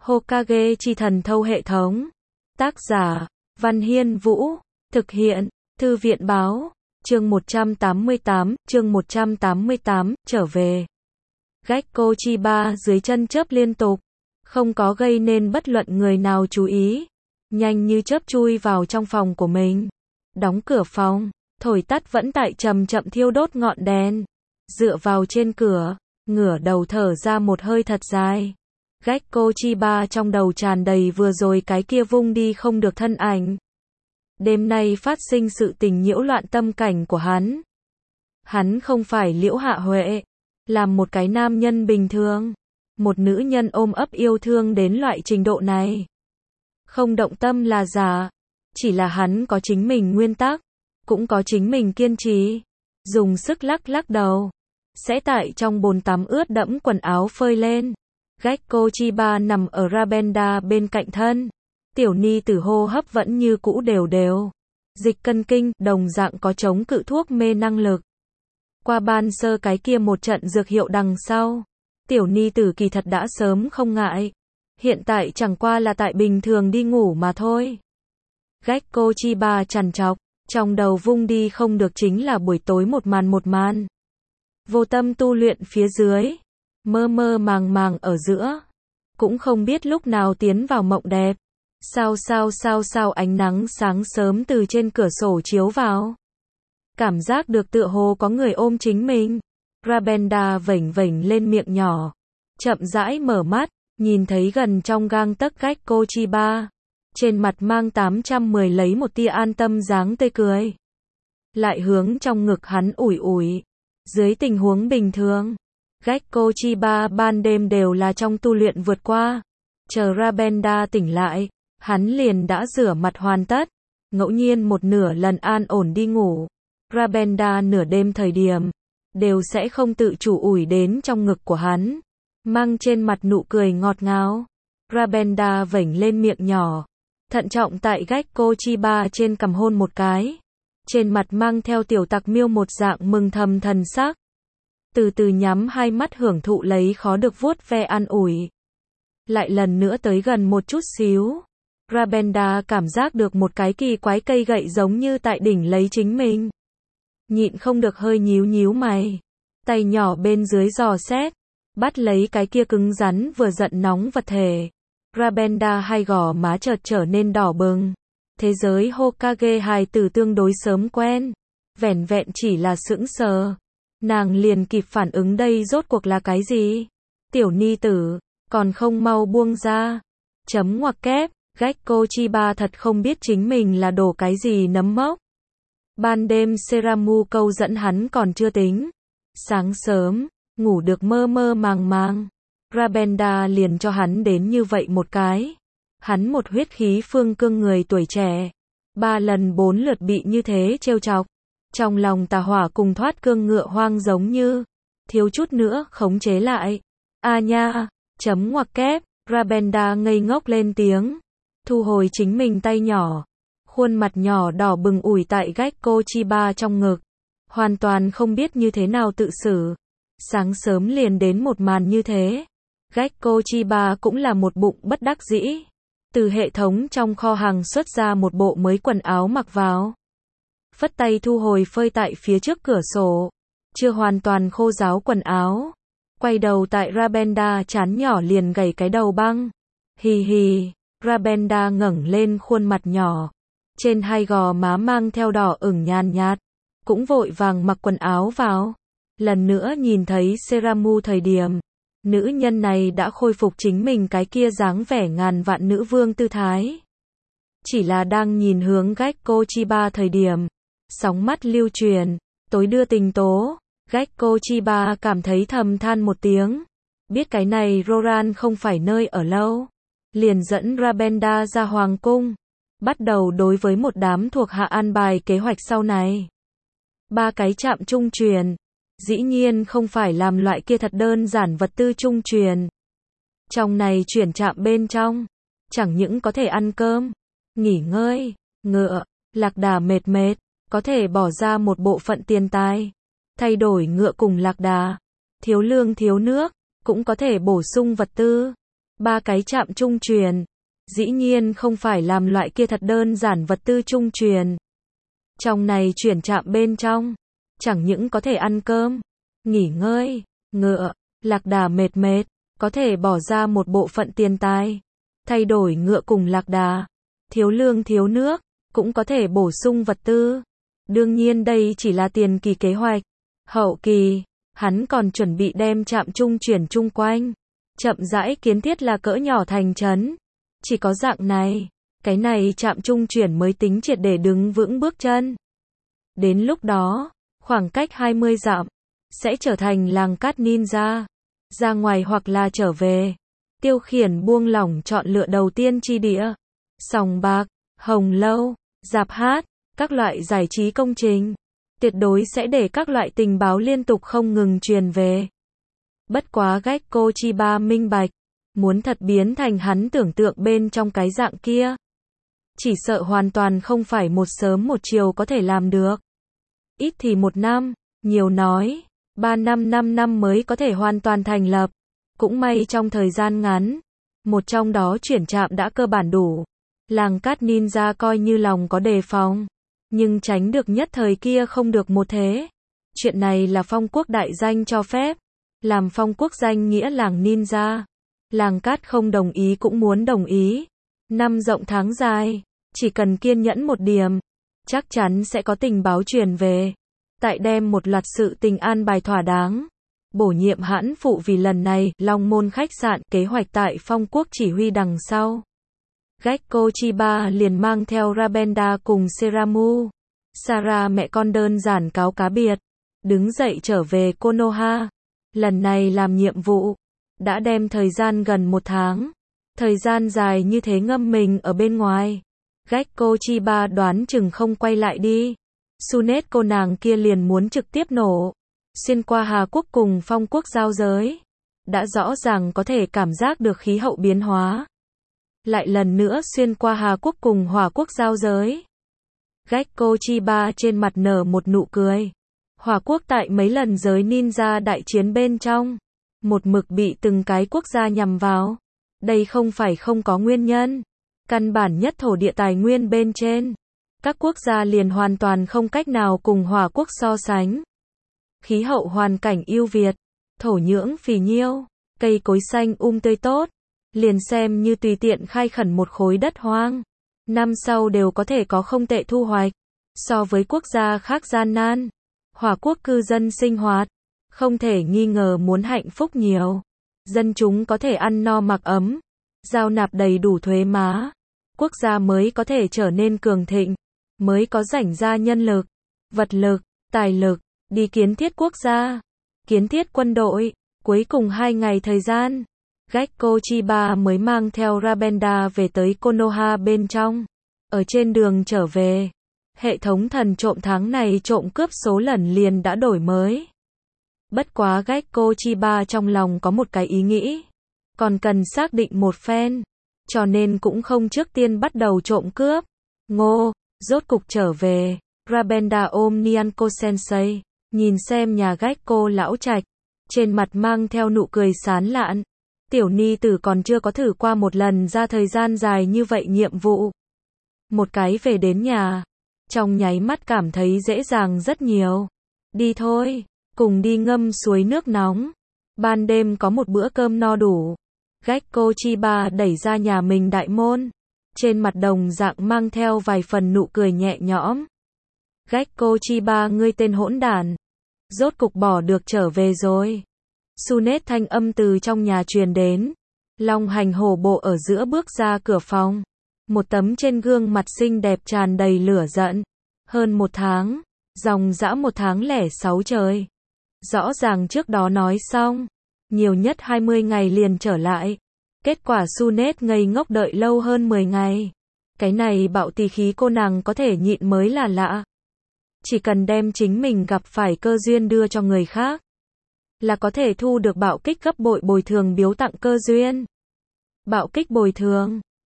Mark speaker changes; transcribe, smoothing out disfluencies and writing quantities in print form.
Speaker 1: Hokage chi thần thâu hệ thống. Tác giả, Văn Hiên Vũ. Thực hiện, Thư viện báo. Chương 188, trở về. Gekko Chiba dưới chân chớp liên tục, không có gây nên bất luận người nào chú ý. Nhanh như chớp chui vào trong phòng của mình. Đóng cửa phòng, thổi tắt vẫn tại chậm chậm thiêu đốt ngọn đèn. Dựa vào trên cửa, ngửa đầu thở ra một hơi thật dài. Gekko Chiba trong đầu tràn đầy vừa rồi cái kia vung đi không được thân ảnh. Đêm nay phát sinh sự tình nhiễu loạn tâm cảnh của hắn. Hắn không phải Liễu Hạ Huệ, làm một cái nam nhân bình thường, một nữ nhân ôm ấp yêu thương đến loại trình độ này. Không động tâm là giả, chỉ là hắn có chính mình nguyên tắc, cũng có chính mình kiên trì. Dùng sức lắc lắc đầu, sẽ tại trong bồn tắm ướt đẫm quần áo phơi lên. Gekko Chiba nằm ở Rabenda bên cạnh thân. Tiểu ni tử hô hấp vẫn như cũ đều đều. Dịch cân kinh, đồng dạng có chống cự thuốc mê năng lực. Qua ban sơ cái kia một trận dược hiệu đằng sau, tiểu ni tử kỳ thật đã sớm không ngại. Hiện tại chẳng qua là tại bình thường đi ngủ mà thôi. Gekko Chiba trằn trọc, trong đầu vung đi không được chính là buổi tối một màn. Vô tâm tu luyện phía dưới, mơ mơ màng màng ở giữa, cũng không biết lúc nào tiến vào mộng đẹp. Sao ánh nắng sáng sớm từ trên cửa sổ chiếu vào. Cảm giác được tựa hồ có người ôm chính mình. Rabenda vểnh vểnh lên miệng nhỏ, chậm rãi mở mắt, nhìn thấy gần trong gang tấc Gekko Chiba, trên mặt mang 810 lấy một tia an tâm dáng tươi cười. Lại hướng trong ngực hắn ủi ủi. Dưới tình huống bình thường, Gekko Chiba ban đêm đều là trong tu luyện vượt qua. Chờ Rabenda tỉnh lại, hắn liền đã rửa mặt hoàn tất, ngẫu nhiên một nửa lần an ổn đi ngủ. Rabenda nửa đêm thời điểm, đều sẽ không tự chủ ủi đến trong ngực của hắn, mang trên mặt nụ cười ngọt ngào. Rabenda vểnh lên miệng nhỏ, thận trọng tại Gekko Chiba trên cằm hôn một cái, trên mặt mang theo tiểu tặc miêu một dạng mừng thầm thần sắc. Từ từ nhắm hai mắt hưởng thụ lấy khó được vuốt ve an ủi. Lại lần nữa tới gần một chút xíu. Rabenda cảm giác được một cái kỳ quái cây gậy giống như tại đỉnh lấy chính mình. Nhịn không được hơi nhíu mày. Tay nhỏ bên dưới dò xét, bắt lấy cái kia cứng rắn vừa giận nóng vật thể. Rabenda hai gò má chợt trở nên đỏ bừng. Thế giới Hokage hài tử tương đối sớm quen. Vẻn vẹn chỉ là sững sờ, nàng liền kịp phản ứng đây rốt cuộc là cái gì. Tiểu ni tử, còn không mau buông ra. Chấm ngoặc kép. Gekko Chiba thật không biết chính mình là đổ cái gì nấm mốc. Ban đêm Seramu câu dẫn hắn còn chưa tính. Sáng sớm, ngủ được mơ mơ màng. Rabenda liền cho hắn đến như vậy một cái. Hắn một huyết khí phương cương người tuổi trẻ. 3 lần 4 lượt bị như thế trêu chọc. Trong lòng tà hỏa cùng thoát cương ngựa hoang giống như. Thiếu chút nữa khống chế lại. A nha, chấm ngoặc kép. Rabenda ngây ngốc lên tiếng. Thu hồi chính mình tay nhỏ. Khuôn mặt nhỏ đỏ bừng ủi tại Gekko Chiba trong ngực. Hoàn toàn không biết như thế nào tự xử. Sáng sớm liền đến một màn như thế. Gekko Chiba cũng là một bụng bất đắc dĩ. Từ hệ thống trong kho hàng xuất ra một bộ mới quần áo mặc vào. Phất tay thu hồi phơi tại phía trước cửa sổ. Chưa hoàn toàn khô ráo quần áo. Quay đầu tại Rabenda chán nhỏ liền gảy cái đầu băng. Hì hì. Rabenda ngẩng lên khuôn mặt nhỏ, trên hai gò má mang theo đỏ ửng nhàn nhạt, cũng vội vàng mặc quần áo vào. Lần nữa nhìn thấy Seramu thời điểm, nữ nhân này đã khôi phục chính mình cái kia dáng vẻ ngàn vạn nữ vương tư thái. Chỉ là đang nhìn hướng Gekko Chiba thời điểm, sóng mắt lưu truyền, tối đưa tình tố. Gekko Chiba cảm thấy thầm than một tiếng, biết cái này Roran không phải nơi ở lâu. Liền dẫn Rabenda ra hoàng cung, bắt đầu đối với một đám thuộc hạ an bài kế hoạch sau này. 3 cái trạm trung truyền, dĩ nhiên không phải làm loại kia thật đơn giản vật tư trung truyền. Trong này chuyển trạm bên trong, chẳng những có thể ăn cơm, nghỉ ngơi, ngựa, lạc đà mệt, có thể bỏ ra một bộ phận tiền tài, thay đổi ngựa cùng lạc đà, thiếu lương thiếu nước, cũng có thể bổ sung vật tư. 3 cái trạm trung truyền. Dĩ nhiên không phải làm loại kia thật đơn giản vật tư trung truyền. Trong này chuyển trạm bên trong, chẳng những có thể ăn cơm, nghỉ ngơi, ngựa, lạc đà mệt mệt, có thể bỏ ra một bộ phận tiền tài, thay đổi ngựa cùng lạc đà, thiếu lương thiếu nước, cũng có thể bổ sung vật tư. Đương nhiên đây chỉ là tiền kỳ kế hoạch. Hậu kỳ, hắn còn chuẩn bị đem trạm trung chuyển chung quanh, chậm rãi kiến thiết là cỡ nhỏ thành trấn. Chỉ có dạng này, cái này trạm trung chuyển mới tính triệt để đứng vững bước chân. Đến lúc đó, khoảng cách 20 dặm, sẽ trở thành làng cát ninja. Ra ngoài hoặc là trở về. Tiêu Khiển buông lỏng chọn lựa đầu tiên chi địa. Sòng bạc, hồng lâu, rạp hát, các loại giải trí công trình. Tuyệt đối sẽ để các loại tình báo liên tục không ngừng truyền về. Bất quá Gekko Chiba minh bạch, muốn thật biến thành hắn tưởng tượng bên trong cái dạng kia, chỉ sợ hoàn toàn không phải một sớm một chiều có thể làm được. Ít thì 1 năm, nhiều nói 3 năm 5 năm mới có thể hoàn toàn thành lập. Cũng may trong thời gian ngắn, một trong đó chuyển trạm đã cơ bản đủ. Làng cát ninja coi như lòng có đề phòng, nhưng tránh được nhất thời kia không được một thế. Chuyện này là phong quốc đại danh cho phép, làm phong quốc danh nghĩa làng ninja. Làng cát không đồng ý cũng muốn đồng ý. Năm rộng tháng dài, chỉ cần kiên nhẫn một điểm, chắc chắn sẽ có tình báo truyền về. Tại đem một loạt sự tình an bài thỏa đáng, bổ nhiệm hãn phụ vì lần này Long Môn khách sạn kế hoạch tại phong quốc chỉ huy đằng sau. Gekko Chiba liền mang theo Rabenda cùng Seramu, Sara mẹ con đơn giản cáo cá biệt, đứng dậy trở về Konoha. Lần này làm nhiệm vụ, đã đem thời gian gần 1 tháng. Thời gian dài như thế ngâm mình ở bên ngoài. Gekko Chiba đoán chừng không quay lại đi. Sunet cô nàng kia liền muốn trực tiếp nổ. Xuyên qua Hà Quốc cùng phong quốc giao giới. Đã rõ ràng có thể cảm giác được khí hậu biến hóa. Lại lần nữa xuyên qua Hà Quốc cùng Hỏa Quốc giao giới. Gekko Chiba trên mặt nở một nụ cười. Hỏa Quốc tại mấy lần giới ninja đại chiến bên trong, một mực bị từng cái quốc gia nhằm vào. Đây không phải không có nguyên nhân. Căn bản nhất thổ địa tài nguyên bên trên, các quốc gia liền hoàn toàn không cách nào cùng Hỏa Quốc so sánh. Khí hậu hoàn cảnh ưu việt, thổ nhưỡng phì nhiêu, cây cối xanh tươi tốt, liền xem như tùy tiện khai khẩn một khối đất hoang, năm sau đều có thể có không tệ thu hoạch. So với quốc gia khác gian nan, Hỏa Quốc cư dân sinh hoạt, không thể nghi ngờ muốn hạnh phúc nhiều. Dân chúng có thể ăn no mặc ấm, giao nạp đầy đủ thuế má. Quốc gia mới có thể trở nên cường thịnh, mới có rảnh ra nhân lực, vật lực, tài lực, đi kiến thiết quốc gia, kiến thiết quân đội. Cuối cùng 2 ngày thời gian, Gekko Chiba mới mang theo Rabenda về tới Konoha bên trong. Ở trên đường trở về, hệ thống thần trộm tháng này trộm cướp số lần liền đã đổi mới. Bất quá Gekko Chiba trong lòng có một cái ý nghĩ, còn cần xác định một phen, cho nên cũng không trước tiên bắt đầu trộm cướp. Ngô, rốt cục trở về. Rabenda ôm Nyanko Sensei, nhìn xem nhà Gekko lão trạch, trên mặt mang theo nụ cười sán lạn. Tiểu ni tử còn chưa có thử qua một lần ra thời gian dài như vậy nhiệm vụ. Một cái về đến nhà, trong nháy mắt cảm thấy dễ dàng rất nhiều. Đi thôi, cùng đi ngâm suối nước nóng. Ban đêm có một bữa cơm no đủ. Gekko Chiba đẩy ra nhà mình đại môn, trên mặt đồng dạng mang theo vài phần nụ cười nhẹ nhõm. Gekko Chiba ngươi tên hỗn đản, rốt cục bỏ được trở về rồi. Sunet thanh âm từ trong nhà truyền đến. Long hành hổ bộ ở giữa bước ra cửa phòng. Một tấm trên gương mặt xinh đẹp tràn đầy lửa giận. Hơn 1 tháng, dòng dã 1 tháng lẻ 6 trời. Rõ ràng trước đó nói xong, nhiều nhất 20 ngày liền trở lại. Kết quả Sunet ngây ngốc đợi lâu hơn 10 ngày. Cái này bạo tỳ khí cô nàng có thể nhịn mới là lạ. Chỉ cần đem chính mình gặp phải cơ duyên đưa cho người khác, là có thể thu được bạo kích gấp bội bồi thường biếu tặng cơ duyên. Bạo kích bồi thường